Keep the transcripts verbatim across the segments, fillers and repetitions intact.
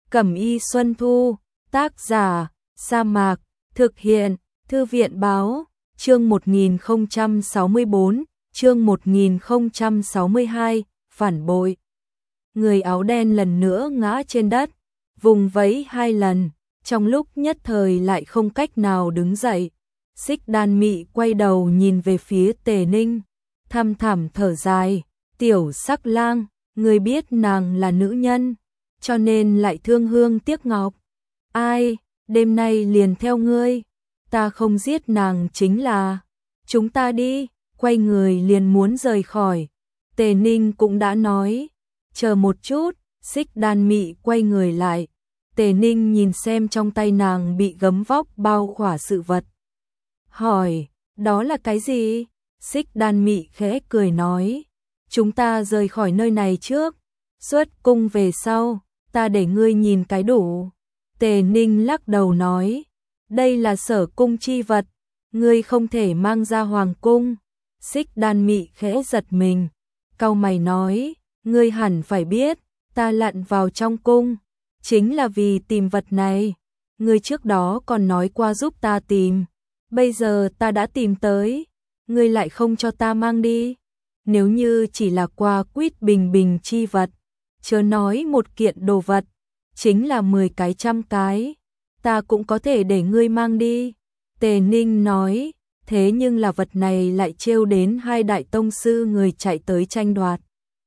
Cẩm y Xuân Thu, tác giả, Sa Mạc, thực hiện, Thư viện báo, chương một nghìn không trăm sáu mươi tư, chương một nghìn không trăm sáu mươi hai, phản bội. Người áo đen lần nữa ngã trên đất, vùng vẫy hai lần, trong lúc nhất thời lại không cách nào đứng dậy. Xích Đan Mị quay đầu nhìn về phía Tề Ninh, thăm thẳm thở dài, tiểu sắc lang, người biết nàng là nữ nhân, cho nên lại thương hương tiếc ngọc. Ai, đêm nay liền theo ngươi, ta không giết nàng chính là, chúng ta đi, quay người liền muốn rời khỏi. Tề Ninh cũng đã nói, chờ một chút, Xích Đan Mị quay người lại. Tề Ninh nhìn xem trong tay nàng bị gấm vóc bao khỏa sự vật. Hỏi, đó là cái gì? Xích Đan Mị khẽ cười nói, chúng ta rời khỏi nơi này trước, xuất cung về sau, ta để ngươi nhìn cái đủ. Tề Ninh lắc đầu nói, đây là sở cung chi vật, ngươi không thể mang ra hoàng cung. Xích Đan Mị khẽ giật mình, cau mày nói, ngươi hẳn phải biết, ta lặn vào trong cung, chính là vì tìm vật này. Ngươi trước đó còn nói qua giúp ta tìm, bây giờ ta đã tìm tới, ngươi lại không cho ta mang đi. Nếu như chỉ là qua quýt bình bình chi vật, chớ nói một kiện đồ vật, chính là mười cái trăm cái, ta cũng có thể để ngươi mang đi. Tề Ninh nói, thế nhưng là vật này lại trêu đến hai đại tông sư người chạy tới tranh đoạt.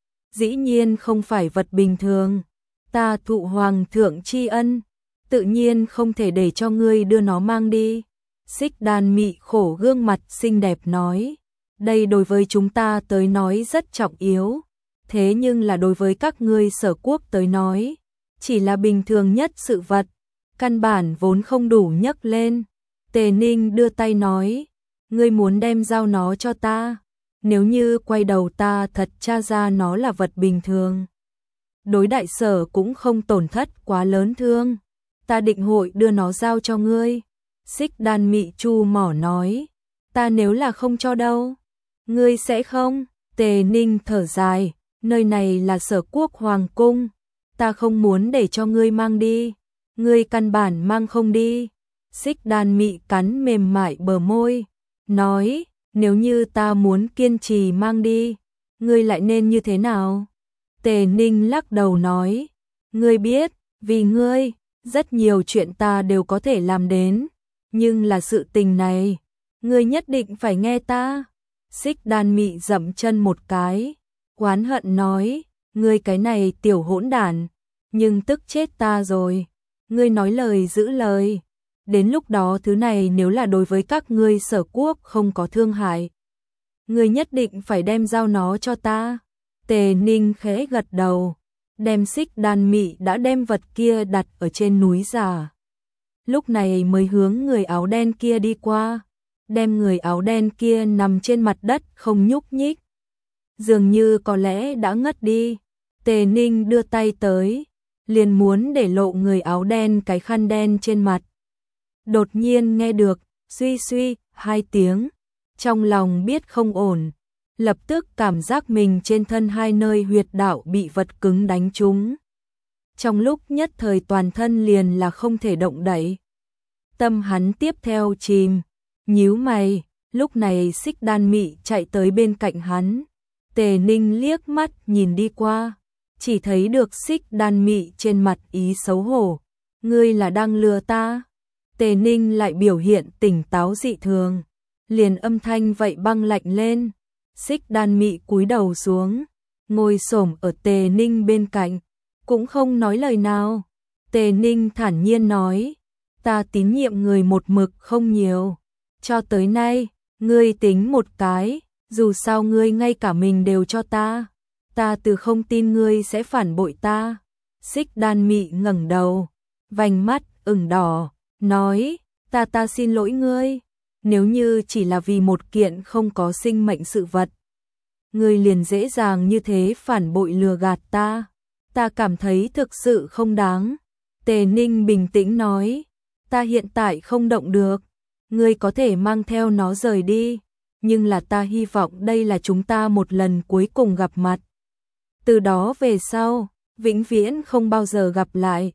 Dĩ nhiên không phải vật bình thường, ta thụ hoàng thượng tri ân, tự nhiên không thể để cho ngươi đưa nó mang đi. Xích Đan Mị khổ gương mặt xinh đẹp nói, đây đối với chúng ta tới nói rất trọng yếu, thế nhưng là đối với các ngươi Sở quốc tới nói, chỉ là bình thường nhất sự vật, căn bản vốn không đủ nhấc lên. Tề Ninh đưa tay nói, ngươi muốn đem giao nó cho ta, nếu như quay đầu ta thật tra ra nó là vật bình thường, đối đại Sở cũng không tổn thất quá lớn thương, ta định hội đưa nó giao cho ngươi. Xích Đan Mị chu mỏ nói, ta nếu là không cho đâu, ngươi sẽ không? Tề Ninh thở dài, nơi này là Sở quốc hoàng cung, ta không muốn để cho ngươi mang đi, ngươi căn bản mang không đi. Xích Đan Mị cắn mềm mại bờ môi, nói, nếu như ta muốn kiên trì mang đi, ngươi lại nên như thế nào? Tề Ninh lắc đầu nói, ngươi biết, vì ngươi, rất nhiều chuyện ta đều có thể làm đến, nhưng là sự tình này, ngươi nhất định phải nghe ta. Xích Đan Mị dậm chân một cái, oán hận nói, ngươi cái này tiểu hỗn đản, nhưng tức chết ta rồi, ngươi nói lời giữ lời, đến lúc đó thứ này nếu là đối với các ngươi Sở quốc không có thương hại, ngươi nhất định phải đem giao nó cho ta. Tề Ninh khẽ gật đầu, đem Xích Đan Mị đã đem vật kia đặt ở trên núi giả. Lúc này mới hướng người áo đen kia đi qua, đem người áo đen kia nằm trên mặt đất không nhúc nhích, dường như có lẽ đã ngất đi. Tề Ninh đưa tay tới, liền muốn để lộ người áo đen cái khăn đen trên mặt. Đột nhiên nghe được, suy suy, hai tiếng, trong lòng biết không ổn, lập tức cảm giác mình trên thân hai nơi huyệt đạo bị vật cứng đánh trúng. Trong lúc nhất thời toàn thân liền là không thể động đậy. Tâm hắn tiếp theo chìm, nhíu mày, lúc này Xích Đan Mị chạy tới bên cạnh hắn. Tề Ninh liếc mắt nhìn đi qua, chỉ thấy được Xích Đan Mị trên mặt ý xấu hổ. Ngươi là đang lừa ta? Tề Ninh lại biểu hiện tỉnh táo dị thường, liền âm thanh vậy băng lạnh lên. Xích Đan Mị cúi đầu xuống, ngồi xổm ở Tề Ninh bên cạnh, cũng không nói lời nào. Tề Ninh thản nhiên nói, ta tín nhiệm người một mực không nhiều, cho tới nay, ngươi tính một cái, dù sao ngươi ngay cả mình đều cho ta, ta từ không tin ngươi sẽ phản bội ta. Xích Đan Mị ngẩng đầu, vành mắt ửng đỏ, nói, ta ta xin lỗi ngươi, nếu như chỉ là vì một kiện không có sinh mệnh sự vật, ngươi liền dễ dàng như thế phản bội lừa gạt ta, ta cảm thấy thực sự không đáng. Tề Ninh bình tĩnh nói, ta hiện tại không động được, ngươi có thể mang theo nó rời đi, nhưng là ta hy vọng đây là chúng ta một lần cuối cùng gặp mặt. Từ đó về sau, vĩnh viễn không bao giờ gặp lại.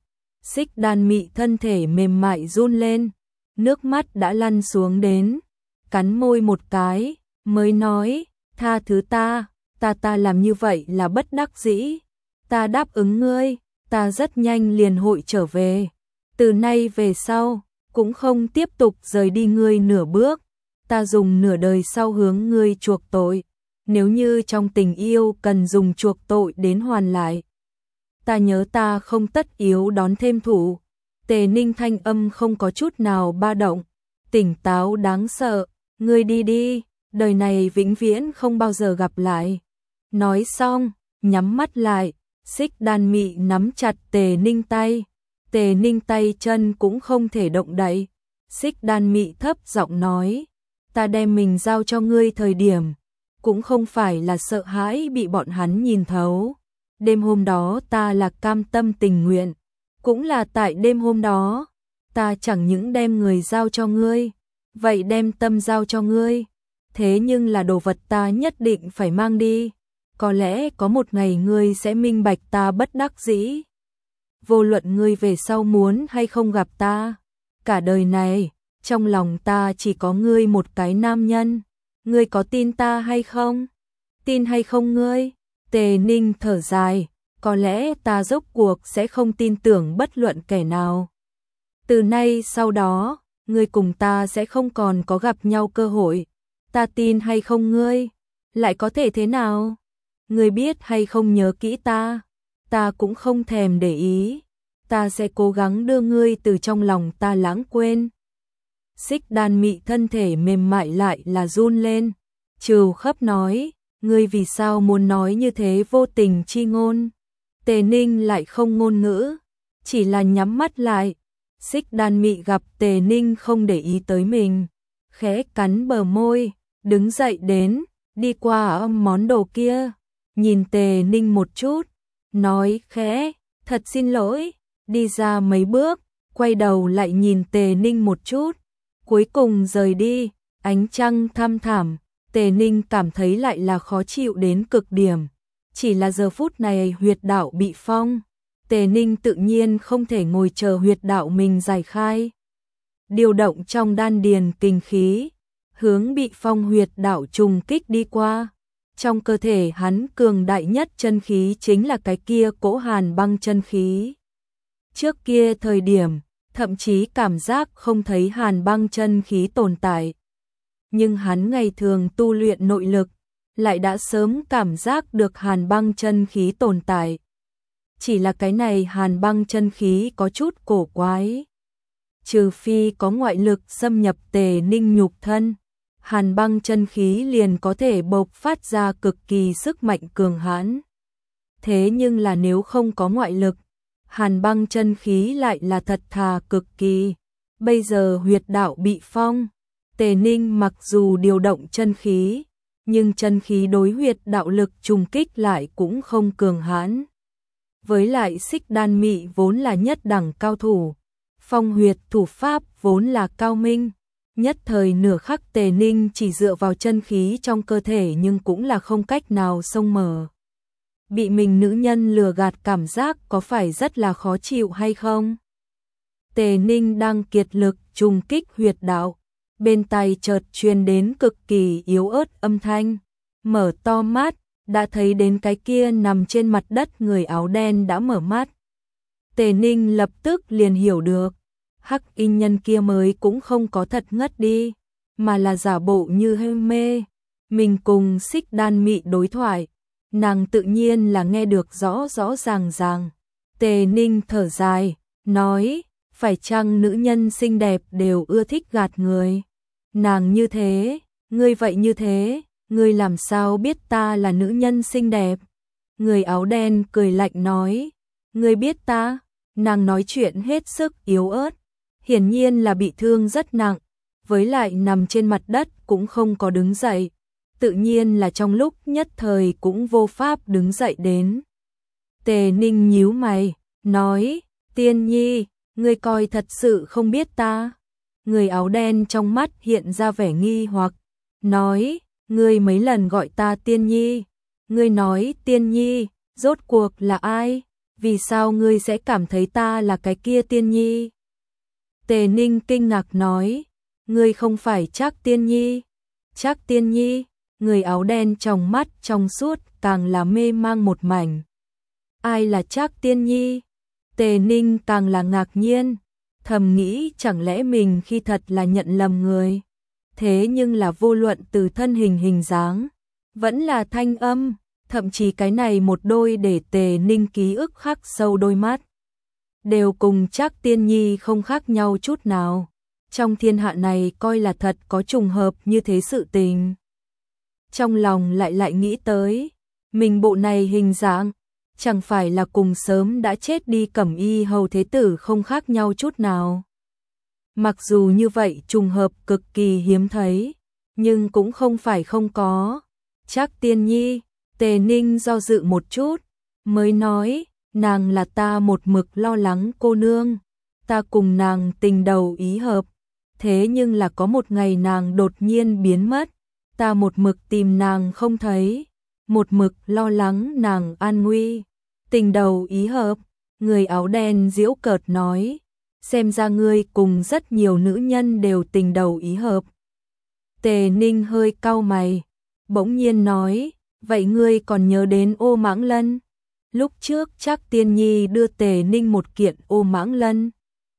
Xích Đan Mị thân thể mềm mại run lên, nước mắt đã lăn xuống đến, cắn môi một cái, mới nói, tha thứ ta, ta ta làm như vậy là bất đắc dĩ, ta đáp ứng ngươi, ta rất nhanh liền hội trở về, từ nay về sau, cũng không tiếp tục rời đi ngươi nửa bước, ta dùng nửa đời sau hướng ngươi chuộc tội, nếu như trong tình yêu cần dùng chuộc tội đến hoàn lại. Ta nhớ ta không tất yếu đón thêm thủ. Tề Ninh thanh âm không có chút nào ba động, tỉnh táo đáng sợ, ngươi đi đi, đời này vĩnh viễn không bao giờ gặp lại. Nói xong, nhắm mắt lại, Xích Đan Mị nắm chặt Tề Ninh tay, Tề Ninh tay chân cũng không thể động đậy. Xích Đan Mị thấp giọng nói, ta đem mình giao cho ngươi thời điểm, cũng không phải là sợ hãi bị bọn hắn nhìn thấu. Đêm hôm đó ta là cam tâm tình nguyện, cũng là tại đêm hôm đó, ta chẳng những đem người giao cho ngươi, vậy đem tâm giao cho ngươi, thế nhưng là đồ vật ta nhất định phải mang đi, có lẽ có một ngày ngươi sẽ minh bạch ta bất đắc dĩ. Vô luận ngươi về sau muốn hay không gặp ta, cả đời này, trong lòng ta chỉ có ngươi một cái nam nhân, ngươi có tin ta hay không? Tin hay không ngươi? Tề Ninh thở dài, có lẽ ta rốt cuộc sẽ không tin tưởng bất luận kẻ nào. Từ nay sau đó, ngươi cùng ta sẽ không còn có gặp nhau cơ hội. Ta tin hay không ngươi, lại có thể thế nào? Ngươi biết hay không nhớ kỹ ta, ta cũng không thèm để ý. Ta sẽ cố gắng đưa ngươi từ trong lòng ta lãng quên. Xích Đan Mị thân thể mềm mại lại là run lên, trừ khắp nói, ngươi vì sao muốn nói như thế vô tình chi ngôn. Tề Ninh lại không ngôn ngữ, chỉ là nhắm mắt lại. Xích Đan Mị gặp Tề Ninh không để ý tới mình, khẽ cắn bờ môi, đứng dậy đến, đi qua món đồ kia, nhìn Tề Ninh một chút, nói khẽ, thật xin lỗi, đi ra mấy bước, quay đầu lại nhìn Tề Ninh một chút, cuối cùng rời đi. Ánh trăng thăm thẳm, Tề Ninh cảm thấy lại là khó chịu đến cực điểm. Chỉ là giờ phút này huyệt đạo bị phong, Tề Ninh tự nhiên không thể ngồi chờ huyệt đạo mình giải khai. Điều động trong đan điền kinh khí, hướng bị phong huyệt đạo trùng kích đi qua. Trong cơ thể hắn cường đại nhất chân khí chính là cái kia cỗ hàn băng chân khí. Trước kia thời điểm, thậm chí cảm giác không thấy hàn băng chân khí tồn tại. Nhưng hắn ngày thường tu luyện nội lực, lại đã sớm cảm giác được hàn băng chân khí tồn tại. Chỉ là cái này hàn băng chân khí có chút cổ quái. Trừ phi có ngoại lực xâm nhập Tề Ninh nhục thân, hàn băng chân khí liền có thể bộc phát ra cực kỳ sức mạnh cường hãn. Thế nhưng là nếu không có ngoại lực, hàn băng chân khí lại là thật thà cực kỳ. Bây giờ huyệt đạo bị phong, Tề Ninh mặc dù điều động chân khí, nhưng chân khí đối huyệt đạo lực trùng kích lại cũng không cường hãn. Với lại Xích Đan Mị vốn là nhất đẳng cao thủ, phong huyệt thủ pháp vốn là cao minh, nhất thời nửa khắc Tề Ninh chỉ dựa vào chân khí trong cơ thể nhưng cũng là không cách nào xông mở. Bị mình nữ nhân lừa gạt cảm giác có phải rất là khó chịu hay không? Tề Ninh đang kiệt lực trùng kích huyệt đạo, bên tai chợt truyền đến cực kỳ yếu ớt âm thanh, mở to mắt, đã thấy đến cái kia nằm trên mặt đất người áo đen đã mở mắt. Tề Ninh lập tức liền hiểu được, hắc y nhân kia mới cũng không có thật ngất đi, mà là giả bộ như hơi mê. Mình cùng Xích Đan Mị đối thoại, nàng tự nhiên là nghe được rõ rõ ràng ràng. Tề Ninh thở dài, nói, phải chăng nữ nhân xinh đẹp đều ưa thích gạt người? Nàng như thế, ngươi vậy như thế, ngươi làm sao biết ta là nữ nhân xinh đẹp? Người áo đen cười lạnh nói, ngươi biết ta? Nàng nói chuyện hết sức yếu ớt, hiển nhiên là bị thương rất nặng, với lại nằm trên mặt đất cũng không có đứng dậy, tự nhiên là trong lúc nhất thời cũng vô pháp đứng dậy đến. Tề Ninh nhíu mày, nói, Tiên Nhi, ngươi coi thật sự không biết ta? Người áo đen trong mắt hiện ra vẻ nghi hoặc, nói, ngươi mấy lần gọi ta Tiên Nhi, ngươi nói Tiên Nhi, rốt cuộc là ai? vì sao ngươi sẽ cảm thấy ta là cái kia Tiên Nhi? Tề Ninh kinh ngạc nói, ngươi không phải Trác Tiên Nhi? Trác Tiên Nhi? Người áo đen trong mắt trong suốt càng là mê mang một mảnh. Ai là Trác Tiên Nhi? Tề Ninh càng là ngạc nhiên, thầm nghĩ chẳng lẽ mình khi thật là nhận lầm người. Thế nhưng là vô luận từ thân hình hình dáng, vẫn là thanh âm, thậm chí cái này một đôi để Tề Ninh ký ức khắc sâu đôi mắt, đều cùng Trác Tiên Nhi không khác nhau chút nào. Trong thiên hạ này coi là thật có trùng hợp như thế sự tình. Trong lòng lại lại nghĩ tới, mình bộ này hình dạng, chẳng phải là cùng sớm đã chết đi Cẩm Y hầu thế tử không khác nhau chút nào. Mặc dù như vậy trùng hợp cực kỳ hiếm thấy, nhưng cũng không phải không có. Trác Tiên Nhi, Tề Ninh do dự một chút, mới nói, nàng là ta một mực lo lắng cô nương, ta cùng nàng tình đầu ý hợp, thế nhưng là có một ngày nàng đột nhiên biến mất, ta một mực tìm nàng không thấy, một mực lo lắng nàng an nguy. Tình đầu ý hợp, người áo đen giễu cợt nói, xem ra ngươi cùng rất nhiều nữ nhân đều tình đầu ý hợp. Tề Ninh hơi cau mày, bỗng nhiên nói, vậy ngươi còn nhớ đến Ô Mãng Lân? Lúc trước Trác Tiên Nhi đưa Tề Ninh một kiện Ô Mãng Lân,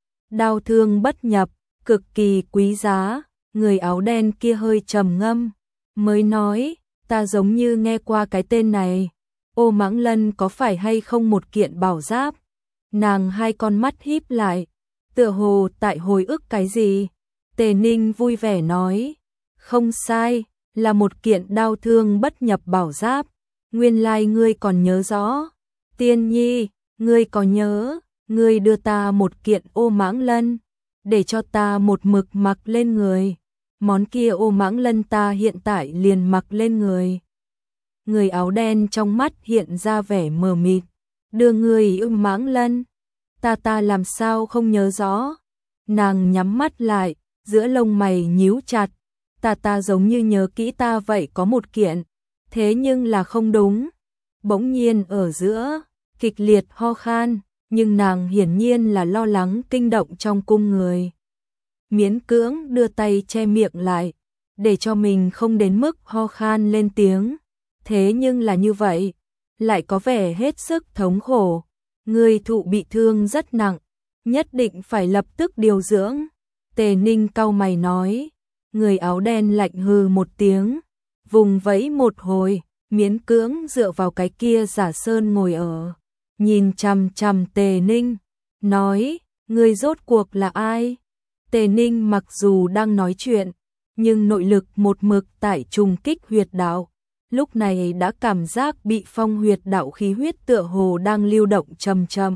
đao thương bất nhập, cực kỳ quý giá. Người áo đen kia hơi trầm ngâm, mới nói, ta giống như nghe qua cái tên này. Ô Mãng Lân có phải hay không một kiện bảo giáp? Nàng hai con mắt híp lại, tựa hồ tại hồi ức cái gì. Tề Ninh vui vẻ nói, không sai, là một kiện đao thương bất nhập bảo giáp. Nguyên lai ngươi còn nhớ rõ. Tiên Nhi, ngươi có nhớ, ngươi đưa ta một kiện Ô Mãng Lân, để cho ta một mực mặc lên người. Món kia Ô Mãng Lân ta hiện tại liền mặc lên người. Người áo đen trong mắt hiện ra vẻ mờ mịt, đưa người Ô Mãng Lân, ta ta làm sao không nhớ rõ. Nàng nhắm mắt lại, giữa lông mày nhíu chặt, ta ta giống như nhớ kỹ ta vậy có một kiện, thế nhưng là không đúng. Bỗng nhiên ở giữa, kịch liệt ho khan, nhưng nàng hiển nhiên là lo lắng kinh động trong cung người. Miễn cưỡng đưa tay che miệng lại, để cho mình không đến mức ho khan lên tiếng. Thế nhưng là như vậy, lại có vẻ hết sức thống khổ. Người thụ bị thương rất nặng, nhất định phải lập tức điều dưỡng. Tề Ninh cau mày nói, người áo đen lạnh hừ một tiếng, vùng vẫy một hồi, miễn cưỡng dựa vào cái kia giả sơn ngồi ở, nhìn chằm chằm Tề Ninh, nói, người rốt cuộc là ai? Tề Ninh mặc dù đang nói chuyện, nhưng nội lực một mực tại trùng kích huyệt đạo, lúc này đã cảm giác bị phong huyệt đạo khí huyết tựa hồ đang lưu động chậm chậm.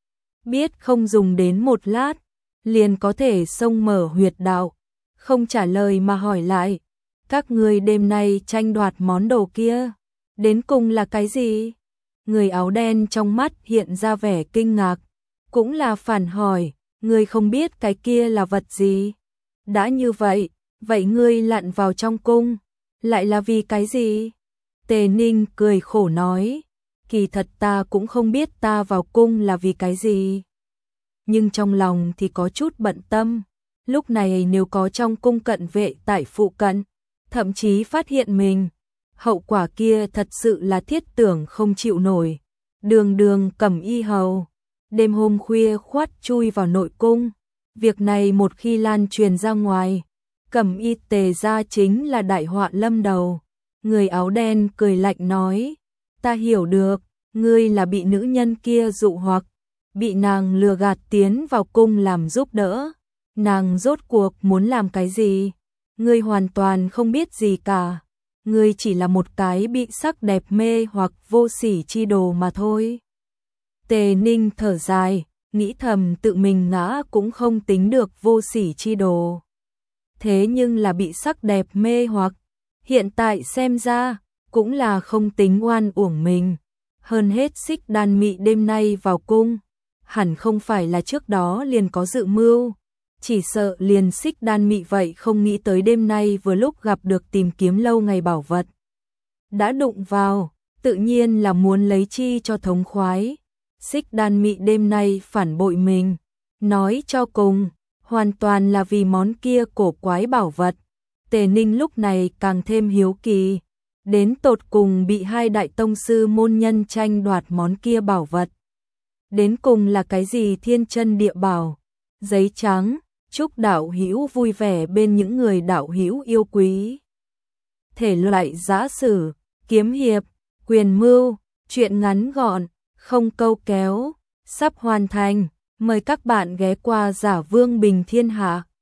Biết không dùng đến một lát, liền có thể xông mở huyệt đạo, không trả lời mà hỏi lại, các ngươi đêm nay tranh đoạt món đồ kia, đến cùng là cái gì? Người áo đen trong mắt hiện ra vẻ kinh ngạc, cũng là phản hỏi, ngươi không biết cái kia là vật gì? Đã như vậy, vậy ngươi lặn vào trong cung, lại là vì cái gì? Tề Ninh cười khổ nói, kỳ thật ta cũng không biết ta vào cung là vì cái gì. Nhưng trong lòng thì có chút bận tâm, lúc này nếu có trong cung cận vệ tại phụ cận, thậm chí phát hiện mình, hậu quả kia thật sự là thiết tưởng không chịu nổi. Đường đường Cẩm Y hầu, đêm hôm khuya khoắt chui vào nội cung, việc này một khi lan truyền ra ngoài, Cẩm Y Tề gia chính là đại họa lâm đầu. Người áo đen cười lạnh nói, ta hiểu được, ngươi là bị nữ nhân kia dụ hoặc, bị nàng lừa gạt tiến vào cung làm giúp đỡ. Nàng rốt cuộc muốn làm cái gì? Ngươi hoàn toàn không biết gì cả. Ngươi chỉ là một cái bị sắc đẹp mê hoặc vô sỉ chi đồ mà thôi. Tề Ninh thở dài, nghĩ thầm tự mình ngã cũng không tính được vô sỉ chi đồ. Thế nhưng là bị sắc đẹp mê hoặc, hiện tại xem ra, cũng là không tính oan uổng mình. Hơn hết Xích Đan Mị đêm nay vào cung, hẳn không phải là trước đó liền có dự mưu. Chỉ sợ liền Xích Đan Mị vậy không nghĩ tới đêm nay vừa lúc gặp được tìm kiếm lâu ngày bảo vật. Đã đụng vào, tự nhiên là muốn lấy chi cho thống khoái. Xích Đan Mị đêm nay phản bội mình, nói cho cùng, hoàn toàn là vì món kia cổ quái bảo vật. Tề Ninh lúc này càng thêm hiếu kỳ, đến tột cùng bị hai đại tông sư môn nhân tranh đoạt món kia bảo vật. Đến cùng là cái gì thiên chân địa bảo? Giấy trắng, chúc đạo hữu vui vẻ bên những người đạo hữu yêu quý. Thể loại giã sử, kiếm hiệp, quyền mưu, truyện ngắn gọn, không câu kéo, sắp hoàn thành. Mời các bạn ghé qua Giả Vương Bình Thiên Hạ.